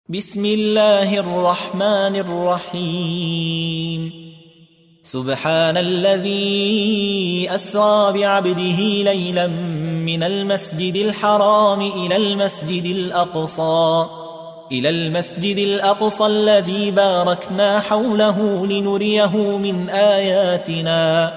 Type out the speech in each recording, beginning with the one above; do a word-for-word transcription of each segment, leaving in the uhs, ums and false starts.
بسم الله الرحمن الرحيم سبحان الذي أسرى بعبده ليلا من المسجد الحرام إلى المسجد الأقصى إلى المسجد الأقصى الذي باركنا حوله لنريه من آياتنا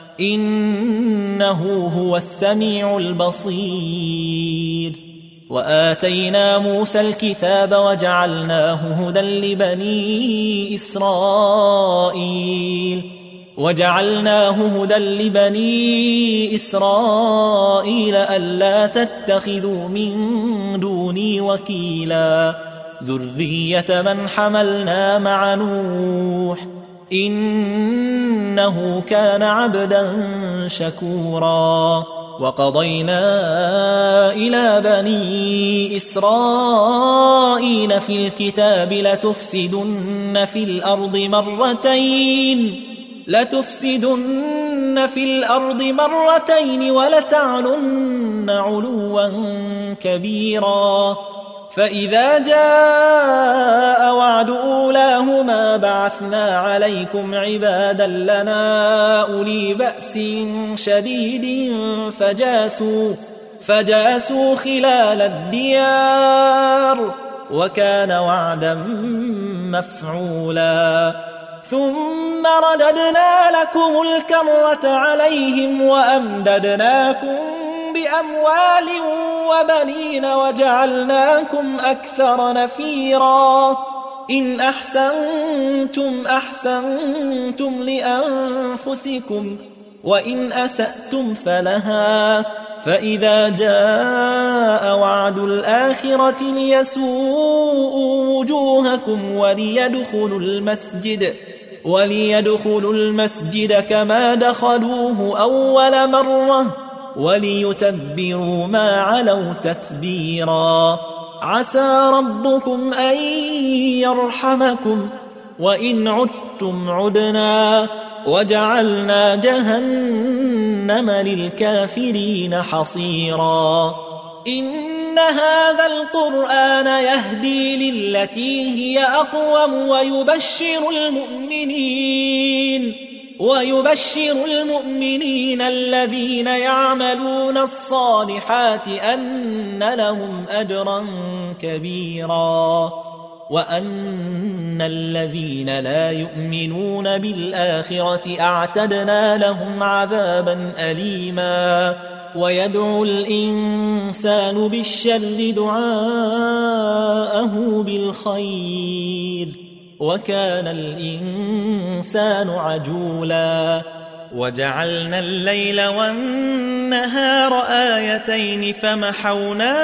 إنه هو السميع البصير. وآتينا موسى الكتاب وجعلناه هدى لبني إسرائيل وجعلناه هدى لبني إسرائيل ألا تتخذوا من دوني وكيلا ذرية من حملنا مع نوح إنه كان عبدا شكورا. وقضينا إلى بني إسرائيل في الكتاب لتفسدن في الأرض مرتين لتفسدن في الأرض مرتين ولتعلن علوا كبيرا. فإذا جاء وعد أولاهما بعثنا عليكم عبادا لنا أولي بأس شديد فجاسوا, فجاسوا خلال الديار وكان وعدا مفعولا. ثم رددنا لكم الكرة عليهم وأمددناكم بأموال وبنين وجعلناكم أكثر نفيرا. إن أحسنتم أحسنتم لأنفسكم وإن أسأتم فلها. فإذا جاء وعد الآخرة ليسوءوا وجوهكم وليدخلوا المسجد وليدخلوا المسجد كما دخلوه أول مرة وليتبروا ما علوا تتبيرا. عسى ربكم أن يرحمكم وإن عدتم عدنا وجعلنا جهنم للكافرين حصيرا. إن هذا القرآن يهدي للتي هي أقوم ويبشر المؤمنين ويبشر المؤمنين الذين يعملون الصالحات أن لهم أجرا كبيرا وأن الذين لا يؤمنون بالآخرة أعتدنا لهم عذابا أليما. ويدعو الإنسان بالشر دعاءه بالخير وكان الإنسان عجولا. وجعلنا الليل والنهار آيتين فمحونا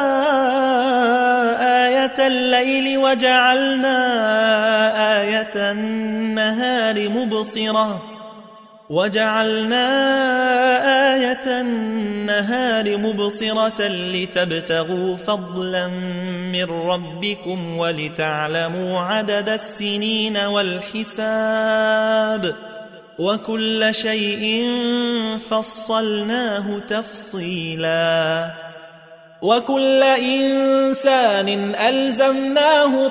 آية الليل وجعلنا آية النهار مبصرة وجعلنا آية النهار مبصرة لتبتغوا فضلا من ربكم ولتعلموا عدد السنين والحساب وكل شيء فصلناه تفصيلا. وكل إنسان ألزمناه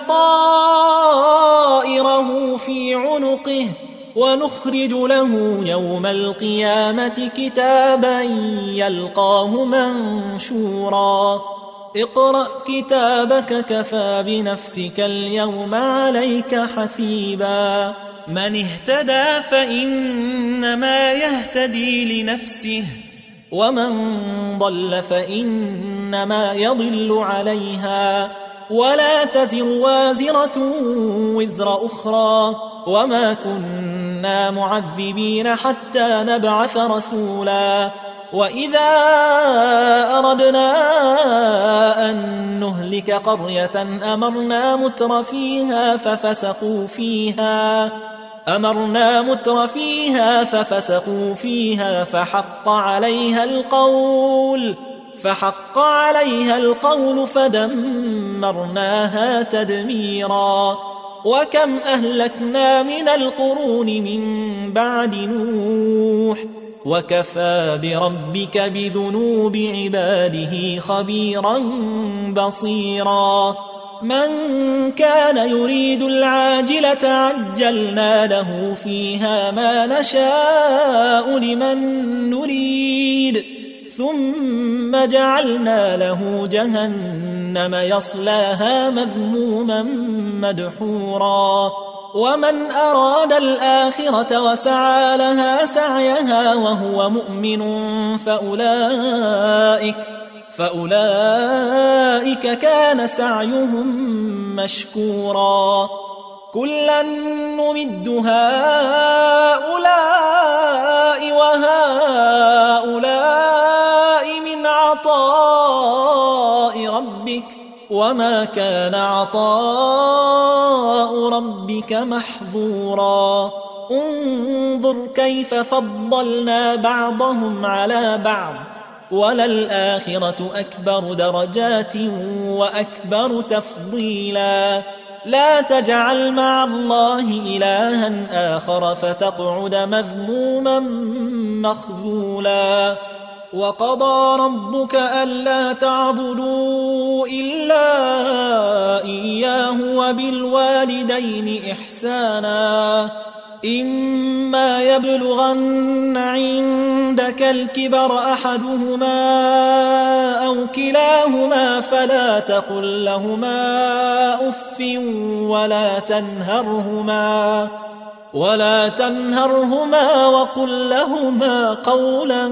طائره في عنقه ونخرج له يوم القيامة كتابا يلقاه منشورا. اقرأ كتابك كفى بنفسك اليوم عليك حسيبا. من اهتدى فإنما يهتدي لنفسه ومن ضل فإنما يضل عليها ولا تزر وازرة وزر أخرى وما كنا معذبين حتى نبعث رسولا. وإذا أردنا أن نهلك قرية أمرنا متر فيها ففسقوا فيها أمرنا متر فيها ففسقوا فيها فحق عليها القول فحق عليها القول فدمرناها تدميرا. وكم أهلكنا من القرون من بعد نوح وكفى بربك بذنوب عباده خبيرا بصيرا. من كان يريد العاجلة عجلنا له فيها ما نشاء لمن نريد ثم جعلنا له جهنم يصلاها مذموما مدحورا ومن أراد الآخرة وسعى لها سعيها وهو مؤمن فأولئك فأولئك كان سعيهم مشكورا كلا نمد هؤلاء وهؤلاء من عطاء ربك وما كان عطاء ربك محظورا انظر كيف فضلنا بعضهم على بعض وللآخرة أكبر درجات وأكبر تفضيلا لا تجعل مع الله إلها آخر فتقعد مذموما مخذولا وقضى ربك ألا تعبدوا إلا إياه وبالوالدين إحسانا إما يبلغن عندك الكبر أحدهما أو كلاهما فلا تقل لهما أف ولا تنهرهما ولا تنهرهما وقل لهما قولا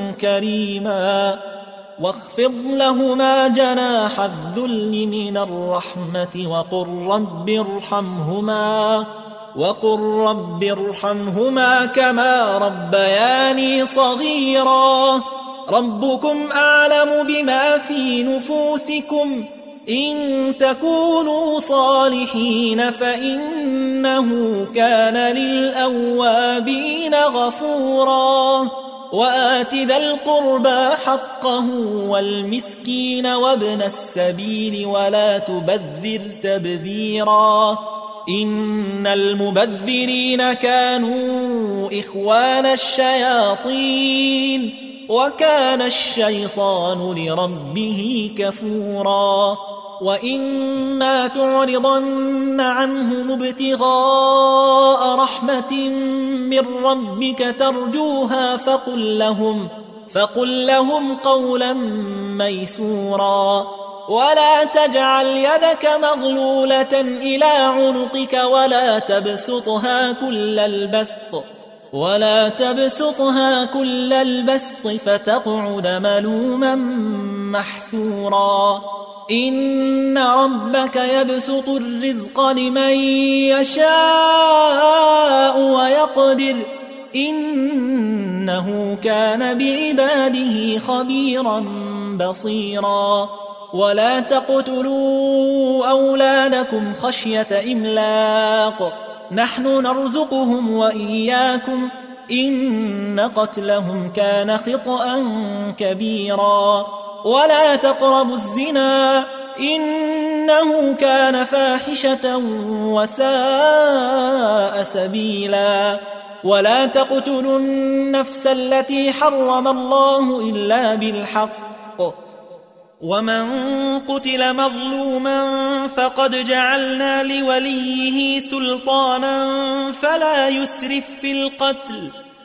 كريما واخفض لهما جناح الذل من الرحمة وقل رب ارحمهما وقل رب ارحمهما كما ربياني صغيرا ربكم أعلم بما في نفوسكم إن تكونوا صالحين فإنه كان للأوابين غفورا وآت ذا القربى حقه والمسكين وابن السبيل ولا تبذر تبذيرا إن المبذرين كانوا إخوان الشياطين وكان الشيطان لربه كفورا وإما تعرضن عنهم ابتغاء رحمة من ربك ترجوها فقل لهم, فقل لهم قولا ميسورا ولا تجعل يدك مغلولة إلى عنقك ولا تبسطها كل البسط ولا تبسطها كل البسط فتقعد ملوما محسورا إن ربك يبسط الرزق لمن يشاء ويقدر إنه كان بعباده خبيرا بصيرا ولا تقتلوا أولادكم خشية إملاق نحن نرزقهم وإياكم إن قتلهم كان خطأ كبيرا ولا تقربوا الزنا إنه كان فاحشة وساء سبيلا ولا تقتلوا النفس التي حرم الله إلا بالحق ومن قتل مظلوما فقد جعلنا لوليه سلطانا فلا يسرف في القتل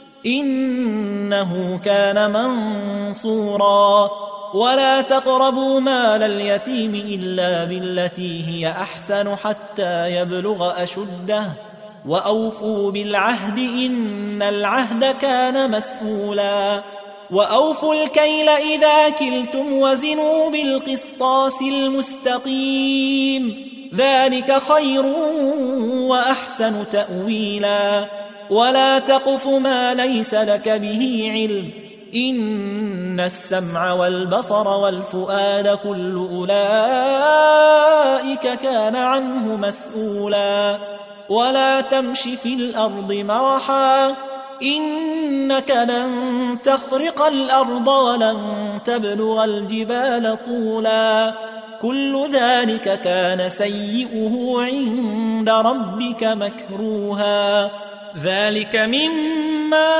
إنه كان منصورا ولا تقربوا مال اليتيم إلا بالتي هي أحسن حتى يبلغ أشده وأوفوا بالعهد إن العهد كان مسؤولا وأوفوا الكيل إذا كلتم وزنوا بالقسطاس المستقيم ذلك خير وأحسن تأويلا ولا تقف ما ليس لك به علم إن السمع والبصر والفؤاد كل أولئك كان عنه مسؤولا ولا تمش في الأرض مرحا إنك لن تخرق الأرض ولن تبلغ الجبال طولا كل ذلك كان سيئه عند ربك مكروها ذلك مما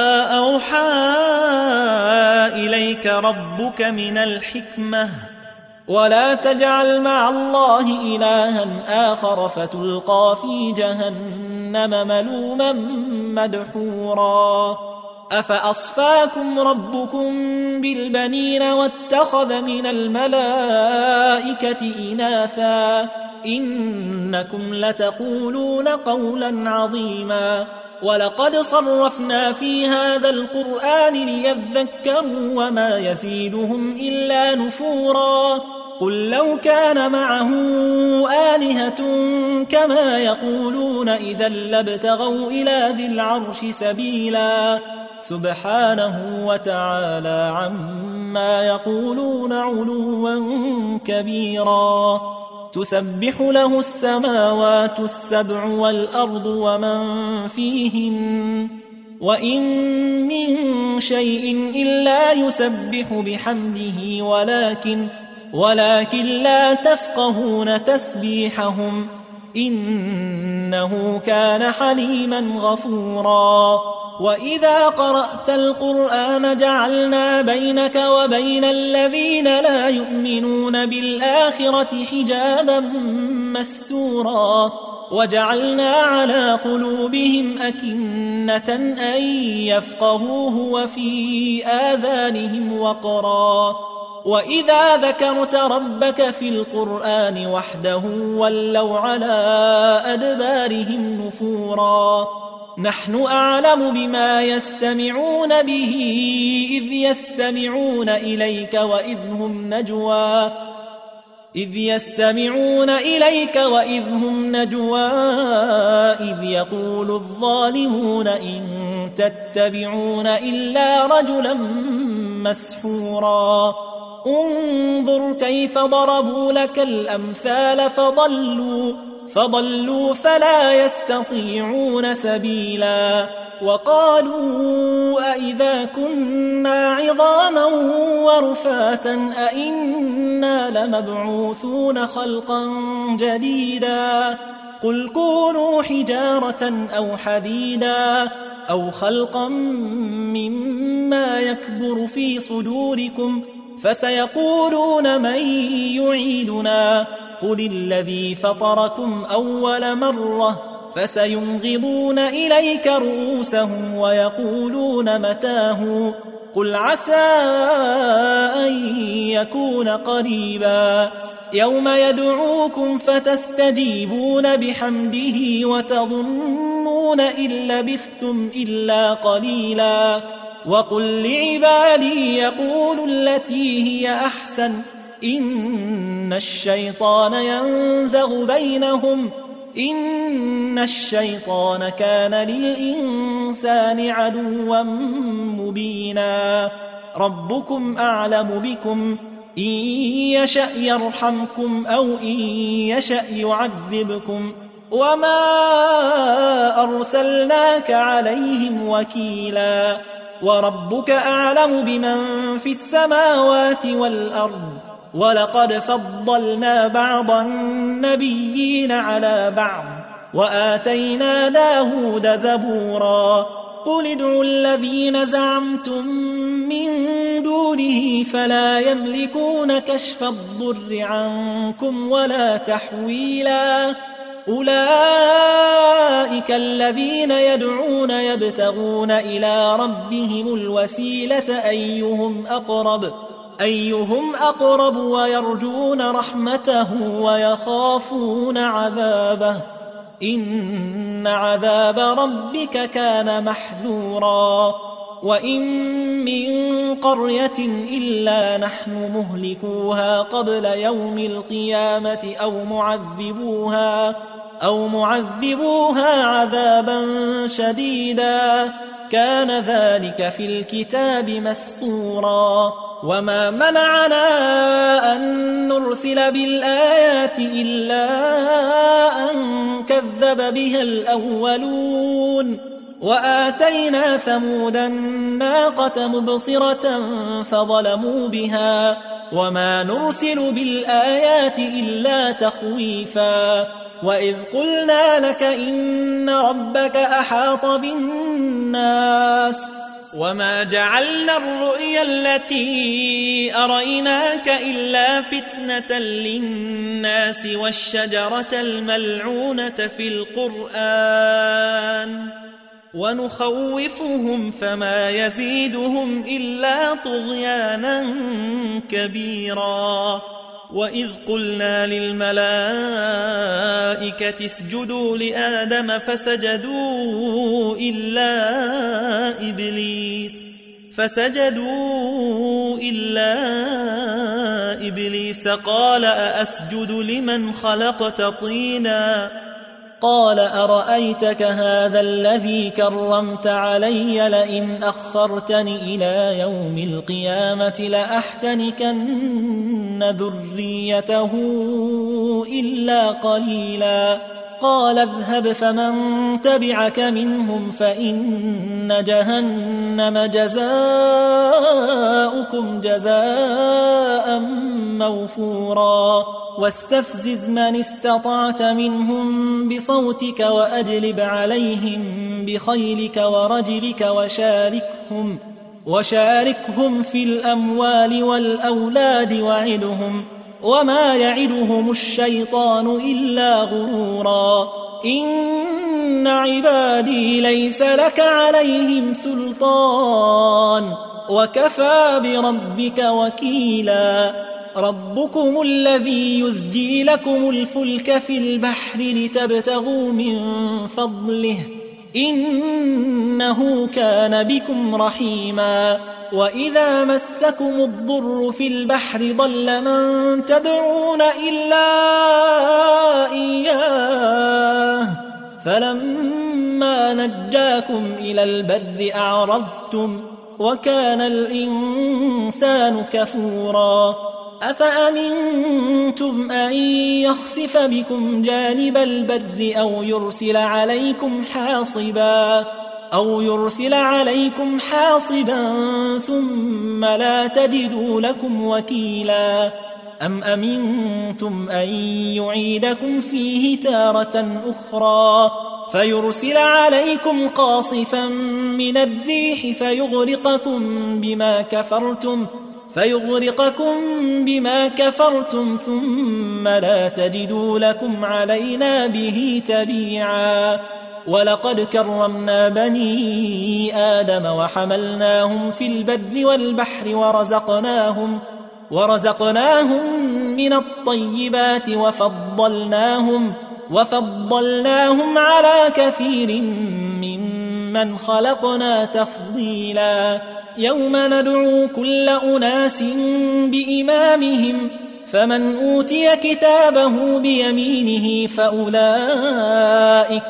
أوحى إليك ربك من الحكمة ولا تجعل مع الله إلها آخر فتلقى في جهنم ملوما مدحورا أفأصفاكم ربكم بالبنين واتخذ من الملائكة إناثا إنكم لتقولون قولا عظيما ولقد صرفنا في هذا القرآن ليذكروا وما يزيدهم إلا نفورا قل لو كان معه آلهة كما يقولون إذا لابتغوا إلى ذي العرش سبيلا سبحانه وتعالى عما يقولون علوا كبيرا تسبح له السماوات السبع والأرض ومن فيهن وإن من شيء إلا يسبح بحمده ولكن ولكن لا تفقهون تسبيحهم إنه كان حليما غفورا وإذا قرأت القرآن جعلنا بينك وبين الذين لا يؤمنون بالآخرة حجابا مستورا وجعلنا على قلوبهم أكنة أن يفقهوه وفي آذانهم وقرا وإذا ذكرت ربك في القرآن وحده ولوا على أدبارهم نفورا نحن أعلم بما يستمعون به إذ يستمعون إليك وإذ هم نجوى إذ يستمعون إليك وإذ هم نجوى إذ يقول الظالمون إن تتبعون إلا رجلا مسحورا انظر كيف ضربوا لك الأمثال فضلوا فضلوا فلا يستطيعون سبيلا وقالوا أئذا كنا عظاما ورفاتا أئنا لمبعوثون خلقا جديدا قل كونوا حجارة أو حديدا أو خلقا مما يكبر في صدوركم فسيقولون من يعيدنا قل الذي فطركم أول مرة فسينغضون إليك رؤوسهم ويقولون متاه قل عسى أن يكون قريبا يوم يدعوكم فتستجيبون بحمده وتظنون إن لبثتم إلا قليلا وقل لعبادي يقولوا التي هي أحسن إن الشيطان ينزغ بينهم إن الشيطان كان للإنسان عدوا مبينا ربكم أعلم بكم إن يشأ يرحمكم أو إن يشأ يعذبكم وما أرسلناك عليهم وكيلا وربك أعلم بمن في السماوات والأرض ولقد فضلنا بعض النبيين على بعض وآتينا داود زبورا قل ادعوا الذين زعمتم من دونه فلا يملكون كشف الضر عنكم ولا تحويلا أولئك الذين يدعون يبتغون إلى ربهم الوسيلة أيهم أقرب أيهم أقرب ويرجون رحمته ويخافون عذابه إن عذاب ربك كان محذورا وإن من قرية إلا نحن مهلكوها قبل يوم القيامة أو معذبوها أو معذبوها عذابا شديدا كان ذلك في الكتاب مسطورا وما منعنا أن نرسل بالآيات إلا أن كذب بها الأولون وآتينا ثمود الناقة مبصرة فظلموا بها وما نرسل بالآيات إلا تخويفا وإذ قلنا لك إن ربك أحاط بالناس وما جعلنا الرؤيا التي أريناك إلا فتنة للناس والشجرة الملعونة في القرآن ونخوفهم فما يزيدهم إلا طغيانا كبيرا. وإذ قلنا للملائكة اسجدوا لآدم فسجدوا إلا إبليس فسجدوا إلا إبليس قال أأسجد لمن خلقت طينا قال أرأيتك هذا الذي كرمت علي لئن أخرتني إلى يوم القيامة لأحتنكن ذريته إلا قليلا. قال اذهب فمن تبعك منهم فإن جهنم جزاؤكم جزاء موفورا. واستفزز من استطعت منهم بصوتك وأجلب عليهم بخيلك ورجلك وشاركهم, وشاركهم في الأموال والأولاد وعدهم وما يعدهم الشيطان إلا غرورا. إن عبادي ليس لك عليهم سلطان وكفى بربك وكيلا. ربكم الذي يزجي لكم الفلك في البحر لتبتغوا من فضله إنه كان بكم رحيما. وإذا مسكم الضر في البحر ضل من تدعون إلا إياه فلما نجاكم إلى البر أعرضتم وكان الإنسان كفورا. أفأمنتم أن يخسف بكم جانب البر أو يرسل عليكم حاصبا أو يرسل عليكم حاصبا ثم لا تجدوا لكم وكيلا. أم أمنتم أن يعيدكم فيه تارة أخرى فيرسل عليكم قاصفا من الريح فيغرقكم بما كفرتم فيغرقكم بما كفرتم ثم لا تجدوا لكم علينا به تبيعا. ولقد كرمنا بني آدم وحملناهم في البر والبحر ورزقناهم ورزقناهم من الطيبات وفضلناهم وفضلناهم على كثير ممن خلقنا تفضيلا. يوم ندعو كل أناس بإمامهم فمن أوتي كتابه بيمينه فأولئك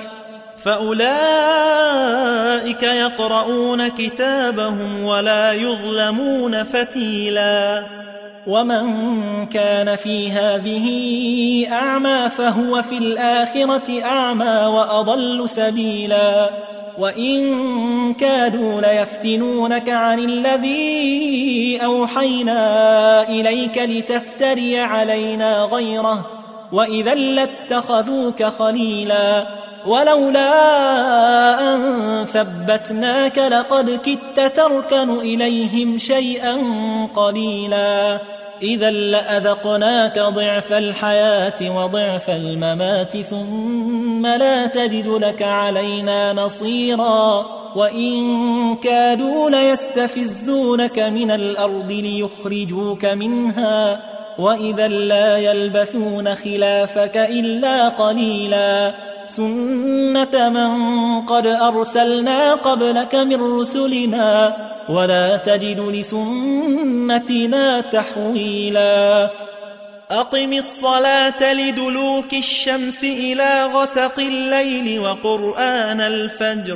فأولئك يقرؤون كتابهم ولا يظلمون فتيلا. ومن كان في هذه أعمى فهو في الآخرة أعمى وأضل سبيلا. وإن كادوا ليفتنونك عن الذي أوحينا إليك لتفتري علينا غيره وإذا لاتخذوك خليلا. ولولا أن ثبتناك لقد كدت تركن إليهم شيئا قليلا. إذا لأذقناك ضعف الحياة وضعف الممات ثم لا تجد لك علينا نصيرا. وإن كادوا ليستفزونك من الأرض ليخرجوك منها وإذا لا يلبثون خلافك إلا قليلا. سنة من قد أرسلنا قبلك من رسلنا ولا تجد لسنتنا تحويلا. أقم الصلاة لدلوك الشمس إلى غسق الليل وقرآن الفجر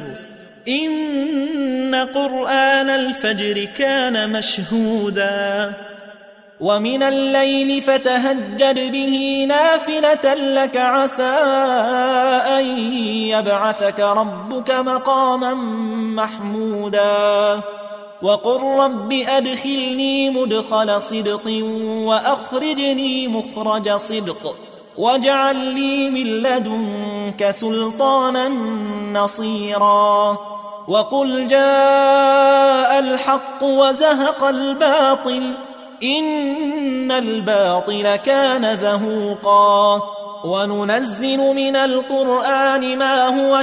إن قرآن الفجر كان مشهودا. ومن الليل فتهجد به نافلة لك عسى أن يبعثك ربك مقاما محمودا. وقل رب أدخلني مدخل صدق وأخرجني مخرج صدق واجعل لي من لدنك سلطانا نصيرا. وقل جاء الحق وزهق الباطل إن الباطل كان زهوقا وننزل من القرآن ما هو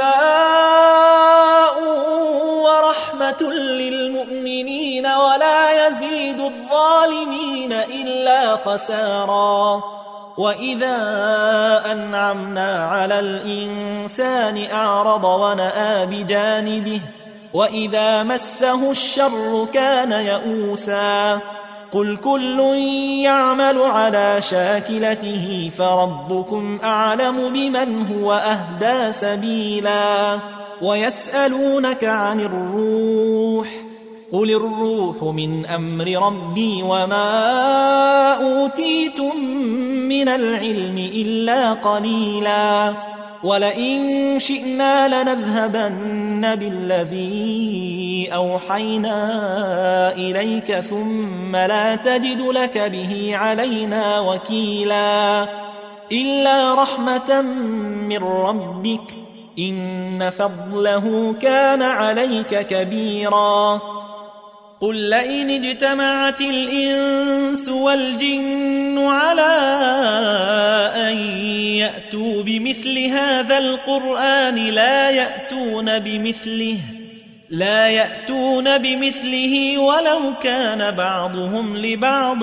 شفاء ورحمة للمؤمنين ولا يزيد الظالمين إلا خسارا وإذا أنعمنا على الإنسان أعرض ونأى بجانبه وإذا مسه الشر كان يئوسا قل كل يعمل على شاكلته فربكم أعلم بمن هو أهدى سبيلا ويسألونك عن الروح قل الروح من أمر ربي وما أوتيتم من العلم إلا قليلا ولئن شئنا لنذهبن بالذي أوحينا إليك ثم لا تجد لك به علينا وكيلا إلا رحمة من ربك إن فضله كان عليك كبيرا قل لئن اجتمعت الإنس والجن على أن يأتوا بمثل هذا القرآن لا يأتون بمثله لا يأتون بمثله ولو كان بعضهم لبعض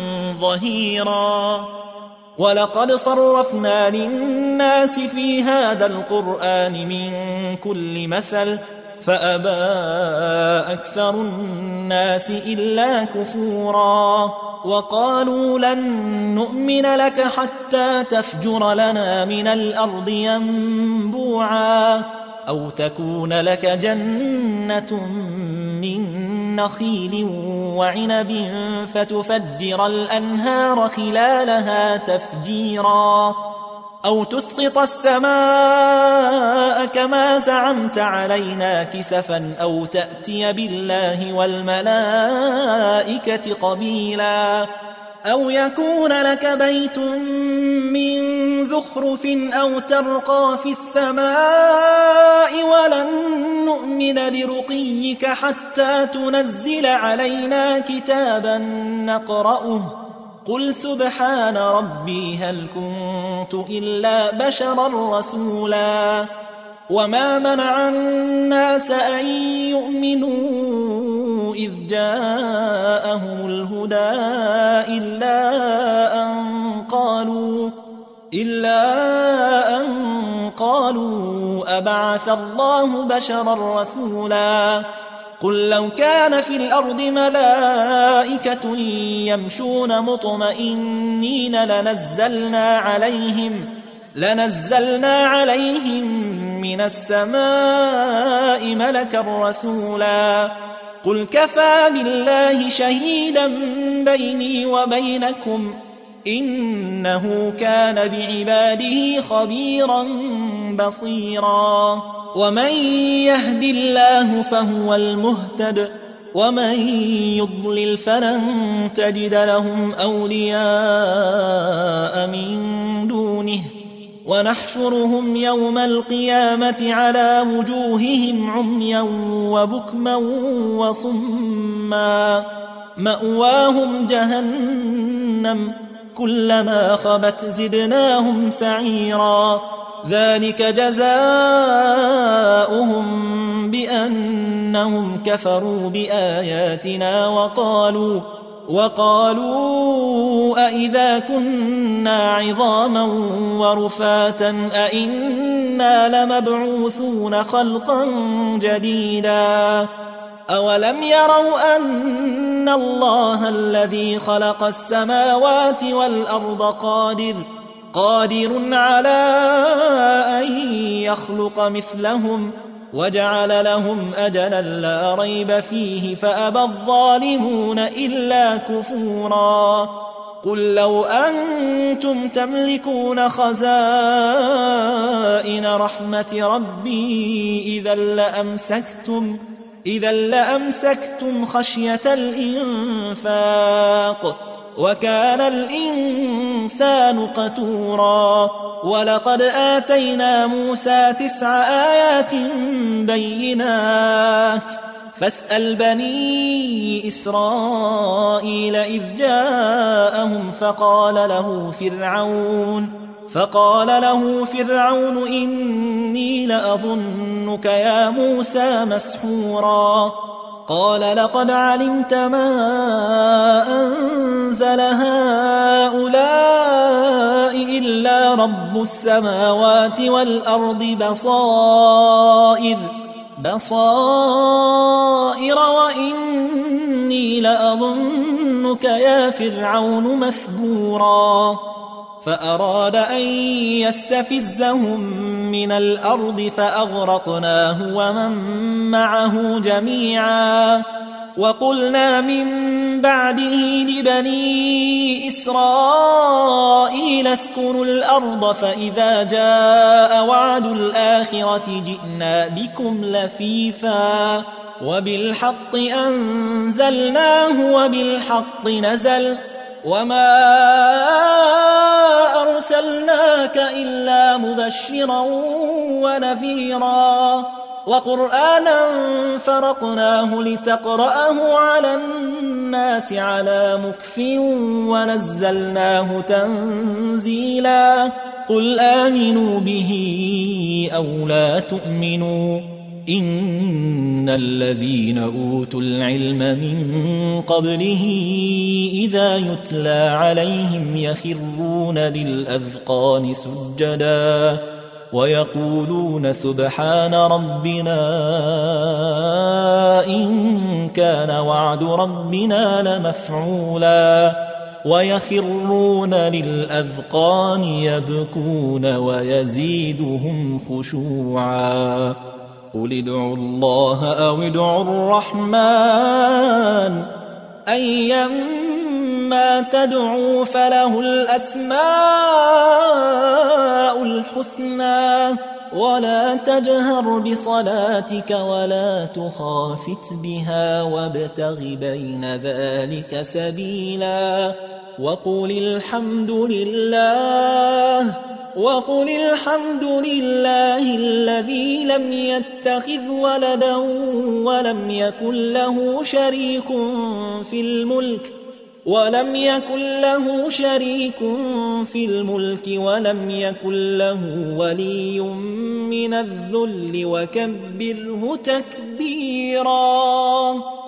ظهيرا ولقد صرفنا للناس في هذا القرآن من كل مثل فأبى أكثر الناس إلا كفورا وقالوا لن نؤمن لك حتى تفجر لنا من الأرض ينبوعا أو تكون لك جنة من نخيل وعنب فتفجر الأنهار خلالها تفجيرا أو تسقط السماء كما زعمت علينا كسفا أو تأتي بالله والملائكة قبيلا أو يكون لك بيت من زخرف أو ترقى في السماء ولن نؤمن لرقيك حتى تنزل علينا كتابا نقرأه قل سبحان ربي هل كنت إلا بشرا رسولا وما منع الناس أن يؤمنوا إذ جاءهم الهدى إلا أن قالوا إلا أن قالوا أبعث الله بشرا رسولا قل لو كان في الأرض ملائكة يمشون مطمئنين لنزلنا عليهم لنزلنا عليهم من السماء ملكا رسولا قل كفى بالله شهيدا بيني وبينكم إنه كان بعباده خبيرا بصيرا ومن يهد الله فهو المهتد ومن يضلل فلن تجد لهم أولياء من دونه ونحشرهم يوم القيامة على وجوههم عميا وبكما وصما مأواهم جهنم كلما خبت زدناهم سعيرا ذلك جزاؤهم بأنهم كفروا بآياتنا وقالوا وقالوا أئذا كنا عظاما ورفاتا أئنا لمبعوثون خلقا جديدا أولم يروا أن الله الذي خلق السماوات والأرض قادر قادر على أن يخلق مثلهم وجعل لهم أجلا لا ريب فيه فأبى الظالمون إلا كفورا قل لو أنتم تملكون خزائن رحمة ربي إذا لأمسكتم إذا لأمسكتم خشية الإنفاق وكان الإنسان قتورا ولقد آتينا موسى تسع آيات بينات فاسأل بني إسرائيل إذ جاءهم فقال له فرعون فقال له فرعون إني لأظنك يا موسى مسحورا قال لقد علمت ما أنزل هؤلاء إلا رب السماوات والأرض بصائر بصائر وإني لأظنك يا فرعون مثبورا فأراد أن يستفزهم من الأرض فأغرقناه ومن معه جميعا وقلنا من بعده لبني إسرائيل اسكنوا الأرض فإذا جاء وعد الآخرة جئنا بكم لفيفا وبالحق أنزلناه وبالحق نزل وما أرسلناك إلا مبشرا ونذيرا وقرآنا فرقناه لتقرأه على الناس على مكث ونزلناه تنزيلا قل آمنوا به أو لا تؤمنوا إن الذين أوتوا العلم من قبله إذا يتلى عليهم يخرون للأذقان سجدا ويقولون سبحان ربنا إن كان وعد ربنا لمفعولا ويخرون للأذقان يبكون ويزيدهم خشوعا قل ادعوا الله أو ادعوا الرحمن أيما تدعوا فله الأسماء الحسنى ولا تجهر بصلاتك ولا تخافت بها وابتغ بين ذلك سبيلا وقل الحمد لله وقل الحمد لله الذي لم يتخذ ولدا ولم يكن له شريك في الملك ولم يكن له شريك في الملك ولم يكن له ولي من الذل وكبره تكبيرا.